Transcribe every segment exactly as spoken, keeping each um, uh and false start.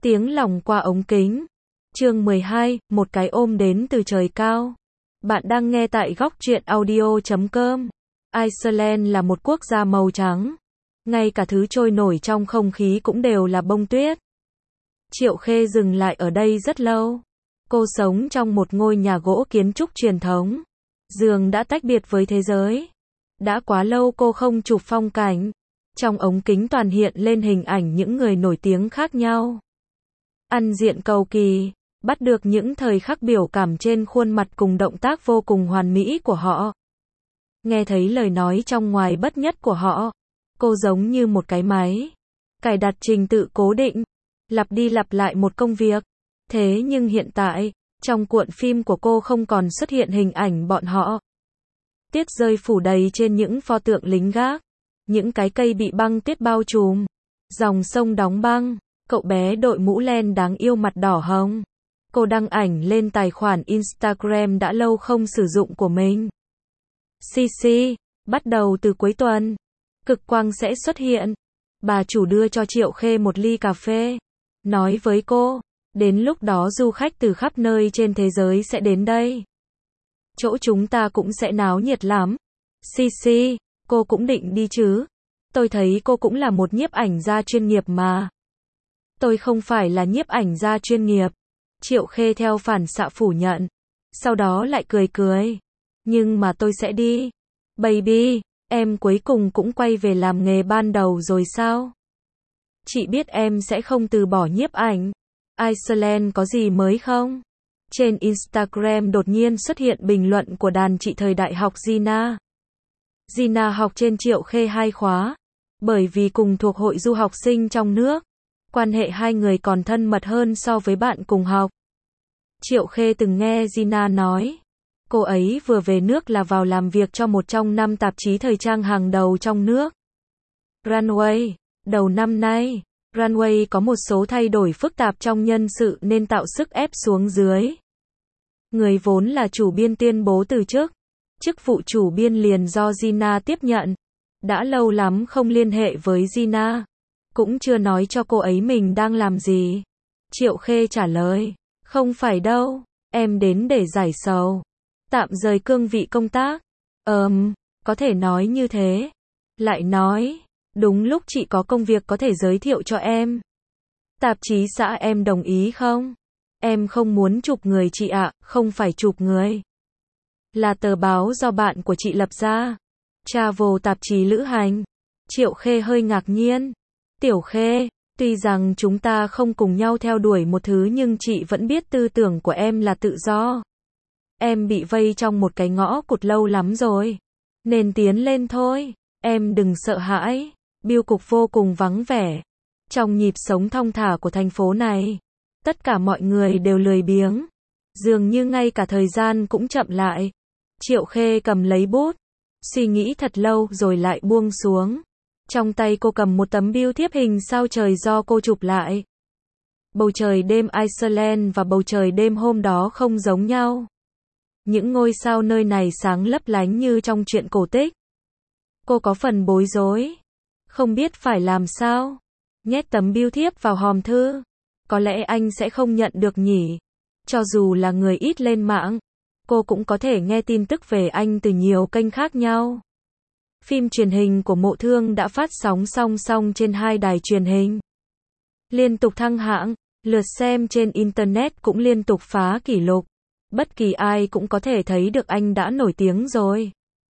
Tiếng lòng qua ống kính. Chương mười hai, một cái ôm đến từ trời cao. Bạn đang nghe tại góc truyện audio chấm com. Iceland là một quốc gia màu trắng. Ngay cả thứ trôi nổi trong không khí cũng đều là bông tuyết. Triệu Khê dừng lại ở đây rất lâu. Cô sống trong một ngôi nhà gỗ kiến trúc truyền thống. Giường đã tách biệt với thế giới. Đã quá lâu cô không chụp phong cảnh. Trong ống kính toàn hiện lên hình ảnh những người nổi tiếng khác nhau. Ăn diện cầu kỳ, bắt được những thời khắc biểu cảm trên khuôn mặt cùng động tác vô cùng hoàn mỹ của họ. Nghe thấy lời nói trong ngoài bất nhất của họ. Cô giống như một cái máy. Cài đặt trình tự cố định. Lặp đi lặp lại một công việc. Thế nhưng hiện tại, trong cuộn phim của cô không còn xuất hiện hình ảnh bọn họ. Tuyết rơi phủ đầy trên những pho tượng lính gác. Những cái cây bị băng tuyết bao trùm. Dòng sông đóng băng. Cậu bé đội mũ len đáng yêu mặt đỏ hồng. Cô đăng ảnh lên tài khoản Instagram đã lâu không sử dụng của mình. xê xê, bắt đầu từ cuối tuần, cực quang sẽ xuất hiện. Bà chủ đưa cho Triệu Khê một ly cà phê. Nói với cô, đến lúc đó du khách từ khắp nơi trên thế giới sẽ đến đây. Chỗ chúng ta cũng sẽ náo nhiệt lắm. xê xê, cô cũng định đi chứ? Tôi thấy cô cũng là một nhiếp ảnh gia chuyên nghiệp mà. Tôi không phải là nhiếp ảnh gia chuyên nghiệp. Triệu Khê theo phản xạ phủ nhận. Sau đó lại cười cười. Nhưng mà tôi sẽ đi. Baby, em cuối cùng cũng quay về làm nghề ban đầu rồi sao? Chị biết em sẽ không từ bỏ nhiếp ảnh. Iceland có gì mới không? Trên Instagram đột nhiên xuất hiện bình luận của đàn chị thời đại học Gina. Gina học trên Triệu Khê hai khóa. Bởi vì cùng thuộc hội du học sinh trong nước. Quan hệ hai người còn thân mật hơn so với bạn cùng học. Triệu Khê từng nghe Gina nói. Cô ấy vừa về nước là vào làm việc cho một trong năm tạp chí thời trang hàng đầu trong nước. Runway. Đầu năm nay, Runway có một số thay đổi phức tạp trong nhân sự nên tạo sức ép xuống dưới. Người vốn là chủ biên tuyên bố từ chức. Chức vụ chủ biên liền do Gina tiếp nhận. Đã lâu lắm không liên hệ với Gina. Cũng chưa nói cho cô ấy mình đang làm gì. Triệu Khê trả lời. Không phải đâu, em đến để giải sầu. Tạm rời cương vị công tác. Ờm, có thể nói như thế. Lại nói, đúng lúc chị có công việc có thể giới thiệu cho em. Tạp chí xã em đồng ý không? Em không muốn chụp người chị ạ, không phải chụp người. Là tờ báo do bạn của chị lập ra. Travel tạp chí lữ hành. Triệu Khê hơi ngạc nhiên. Tiểu Khê, tuy rằng chúng ta không cùng nhau theo đuổi một thứ nhưng chị vẫn biết tư tưởng của em là tự do. Em bị vây trong một cái ngõ cụt lâu lắm rồi. Nên tiến lên thôi. Em đừng sợ hãi. Bưu cục vô cùng vắng vẻ. Trong nhịp sống thong thả của thành phố này, tất cả mọi người đều lười biếng. Dường như ngay cả thời gian cũng chậm lại. Triệu Khê cầm lấy bút. Suy nghĩ thật lâu rồi lại buông xuống. Trong tay cô cầm một tấm bưu thiếp hình sao trời do cô chụp lại. Bầu trời đêm Iceland và bầu trời đêm hôm đó không giống nhau. Những ngôi sao nơi này sáng lấp lánh như trong truyện cổ tích. Cô có phần bối rối. Không biết phải làm sao. Nhét tấm bưu thiếp vào hòm thư. Có lẽ anh sẽ không nhận được nhỉ. Cho dù là người ít lên mạng, cô cũng có thể nghe tin tức về anh từ nhiều kênh khác nhau. Phim truyền hình của Mộ Thương đã phát sóng song song trên hai đài truyền hình. Liên tục thăng hạng, lượt xem trên Internet cũng liên tục phá kỷ lục. Bất kỳ ai cũng có thể thấy được anh đã nổi tiếng rồi.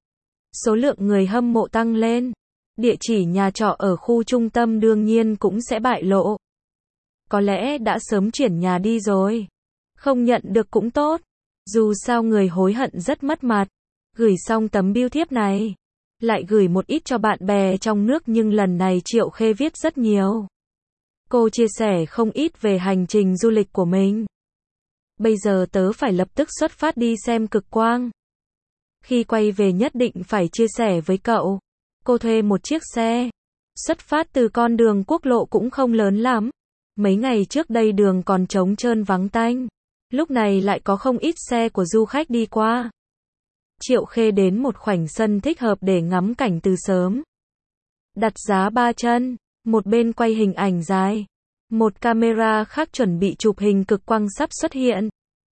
Số lượng người hâm mộ tăng lên. Địa chỉ nhà trọ ở khu trung tâm đương nhiên cũng sẽ bại lộ. Có lẽ đã sớm chuyển nhà đi rồi. Không nhận được cũng tốt. Dù sao người hối hận rất mất mặt. Gửi xong tấm bưu thiếp này. Lại gửi một ít cho bạn bè trong nước nhưng lần này Triệu Khê viết rất nhiều. Cô chia sẻ không ít về hành trình du lịch của mình. Bây giờ tớ phải lập tức xuất phát đi xem cực quang. Khi quay về nhất định phải chia sẻ với cậu. Cô thuê một chiếc xe. Xuất phát từ con đường quốc lộ cũng không lớn lắm. Mấy ngày trước đây đường còn trống trơn vắng tanh. Lúc này lại có không ít xe của du khách đi qua. Triệu Khê đến một khoảnh sân thích hợp để ngắm cảnh từ sớm. Đặt giá ba chân, một bên quay hình ảnh dài, Một camera khác chuẩn bị chụp hình cực quang sắp xuất hiện.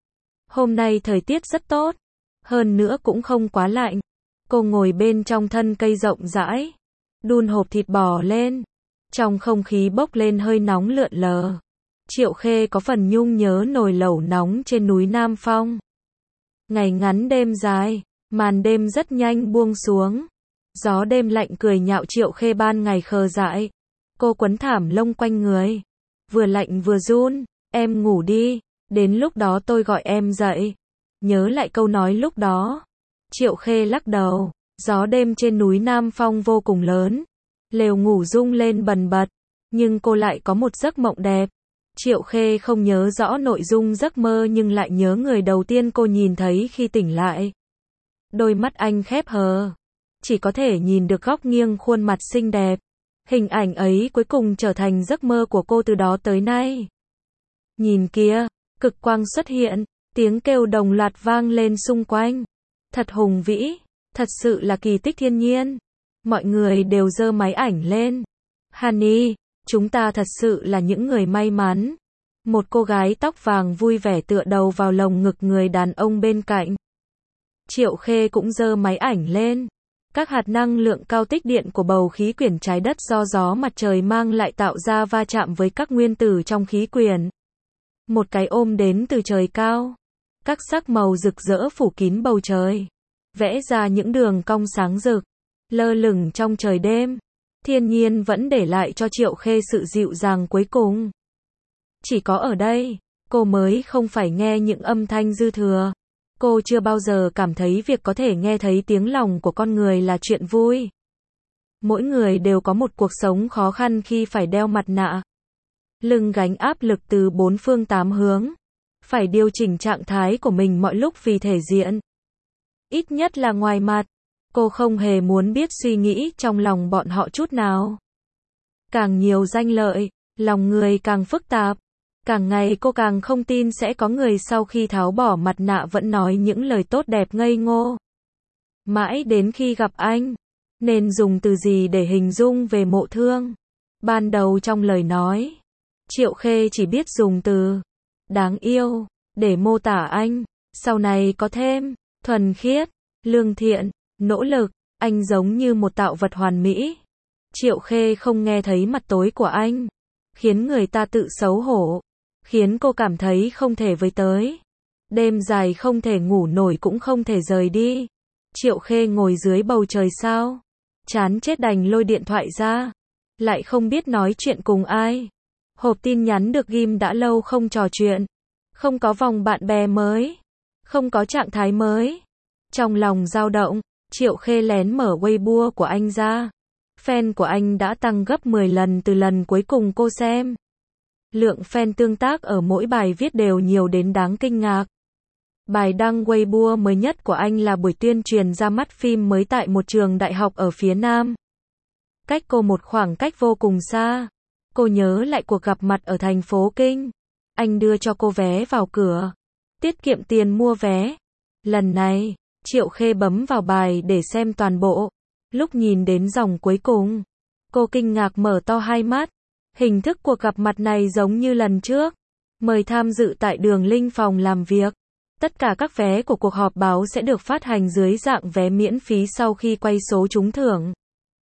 Hôm nay thời tiết rất tốt, hơn nữa cũng không quá lạnh. Cô ngồi bên trong thân cây rộng rãi, đun hộp thịt bò lên. Trong không khí bốc lên hơi nóng lượn lờ. Triệu Khê có phần nhung nhớ nồi lẩu nóng trên núi Nam Phong. Ngày ngắn đêm dài, màn đêm rất nhanh buông xuống. Gió đêm lạnh cười nhạo Triệu Khê ban ngày khờ dại. Cô quấn thảm lông quanh người, vừa lạnh vừa run. Em ngủ đi, đến lúc đó tôi gọi em dậy. Nhớ lại câu nói lúc đó. Triệu Khê lắc đầu. Gió đêm trên núi Nam Phong vô cùng lớn. Lều ngủ rung lên bần bật. Nhưng cô lại có một giấc mộng đẹp. Triệu Khê không nhớ rõ nội dung giấc mơ nhưng lại nhớ người đầu tiên cô nhìn thấy khi tỉnh lại. Đôi mắt anh khép hờ. Chỉ có thể nhìn được góc nghiêng khuôn mặt xinh đẹp. Hình ảnh ấy cuối cùng trở thành giấc mơ của cô từ đó tới nay. Nhìn kia, cực quang xuất hiện, tiếng kêu đồng loạt vang lên xung quanh. Thật hùng vĩ, thật sự là kỳ tích thiên nhiên. Mọi người đều giơ máy ảnh lên. Honey, chúng ta thật sự là những người may mắn. Một cô gái tóc vàng vui vẻ tựa đầu vào lồng ngực người đàn ông bên cạnh. Triệu Khê cũng giơ máy ảnh lên. Các hạt năng lượng cao tích điện của bầu khí quyển trái đất do gió mặt trời mang lại tạo ra va chạm với các nguyên tử trong khí quyển. Một cái ôm đến từ trời cao. Các sắc màu rực rỡ phủ kín bầu trời. Vẽ ra những đường cong sáng rực. Lơ lửng trong trời đêm. Thiên nhiên vẫn để lại cho Triệu Khê sự dịu dàng cuối cùng. Chỉ có ở đây, cô mới không phải nghe những âm thanh dư thừa. Cô chưa bao giờ cảm thấy việc có thể nghe thấy tiếng lòng của con người là chuyện vui. Mỗi người đều có một cuộc sống khó khăn khi phải đeo mặt nạ. Lưng gánh áp lực từ bốn phương tám hướng. Phải điều chỉnh trạng thái của mình mọi lúc vì thể diện. Ít nhất là ngoài mặt. Cô không hề muốn biết suy nghĩ trong lòng bọn họ chút nào. Càng nhiều danh lợi, lòng người càng phức tạp. Càng ngày cô càng không tin sẽ có người sau khi tháo bỏ mặt nạ vẫn nói những lời tốt đẹp ngây ngô. Mãi đến khi gặp anh, nên dùng từ gì để hình dung về Mộ Thương? Ban đầu trong lời nói, Triệu Khê chỉ biết dùng từ đáng yêu để mô tả anh. Sau này có thêm thuần khiết, lương thiện, nỗ lực. Anh giống như một tạo vật hoàn mỹ. Triệu Khê không nghe thấy mặt tối của anh, khiến người ta tự xấu hổ, khiến cô cảm thấy không thể với tới. Đêm dài không thể ngủ nổi cũng không thể rời đi. Triệu Khê ngồi dưới bầu trời sao, chán chết đành lôi điện thoại ra, lại không biết nói chuyện cùng ai. Hộp tin nhắn được ghim đã lâu không trò chuyện, không có vòng bạn bè mới, không có trạng thái mới. Trong lòng dao động, Triệu Khê lén mở Weibo của anh ra. Fan của anh đã tăng gấp mười lần từ lần cuối cùng cô xem. Lượng fan tương tác ở mỗi bài viết đều nhiều đến đáng kinh ngạc. Bài đăng Weibo mới nhất của anh là buổi tuyên truyền ra mắt phim mới tại một trường đại học ở phía Nam. Cách cô một khoảng cách vô cùng xa. Cô nhớ lại cuộc gặp mặt ở thành phố Kinh. Anh đưa cho cô vé vào cửa. Tiết kiệm tiền mua vé. Lần này, Triệu Khê bấm vào bài để xem toàn bộ. Lúc nhìn đến dòng cuối cùng, cô kinh ngạc mở to hai mắt. Hình thức cuộc gặp mặt này giống như lần trước. Mời tham dự tại Đường Linh phòng làm việc. Tất cả các vé của cuộc họp báo sẽ được phát hành dưới dạng vé miễn phí sau khi quay số trúng thưởng.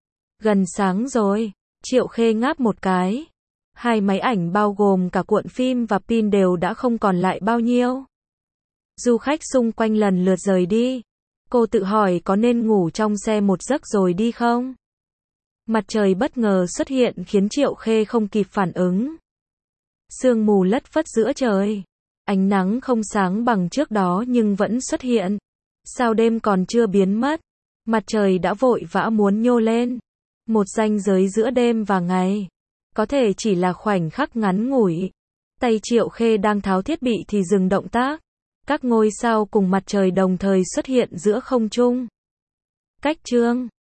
Gần sáng rồi, Triệu Khê ngáp một cái. Hai máy ảnh bao gồm cả cuộn phim và pin đều đã không còn lại bao nhiêu. Du khách xung quanh lần lượt rời đi. Cô tự hỏi có nên ngủ trong xe một giấc rồi đi không? Mặt trời bất ngờ xuất hiện khiến Triệu Khê không kịp phản ứng. Sương mù lất phất giữa trời. Ánh nắng không sáng bằng trước đó nhưng vẫn xuất hiện. Sao đêm còn chưa biến mất, mặt trời đã vội vã muốn nhô lên. Một ranh giới giữa đêm và ngày. Có thể chỉ là khoảnh khắc ngắn ngủi. Tay Triệu Khê đang tháo thiết bị thì dừng động tác. Các ngôi sao cùng mặt trời đồng thời xuất hiện giữa không trung. Cách chương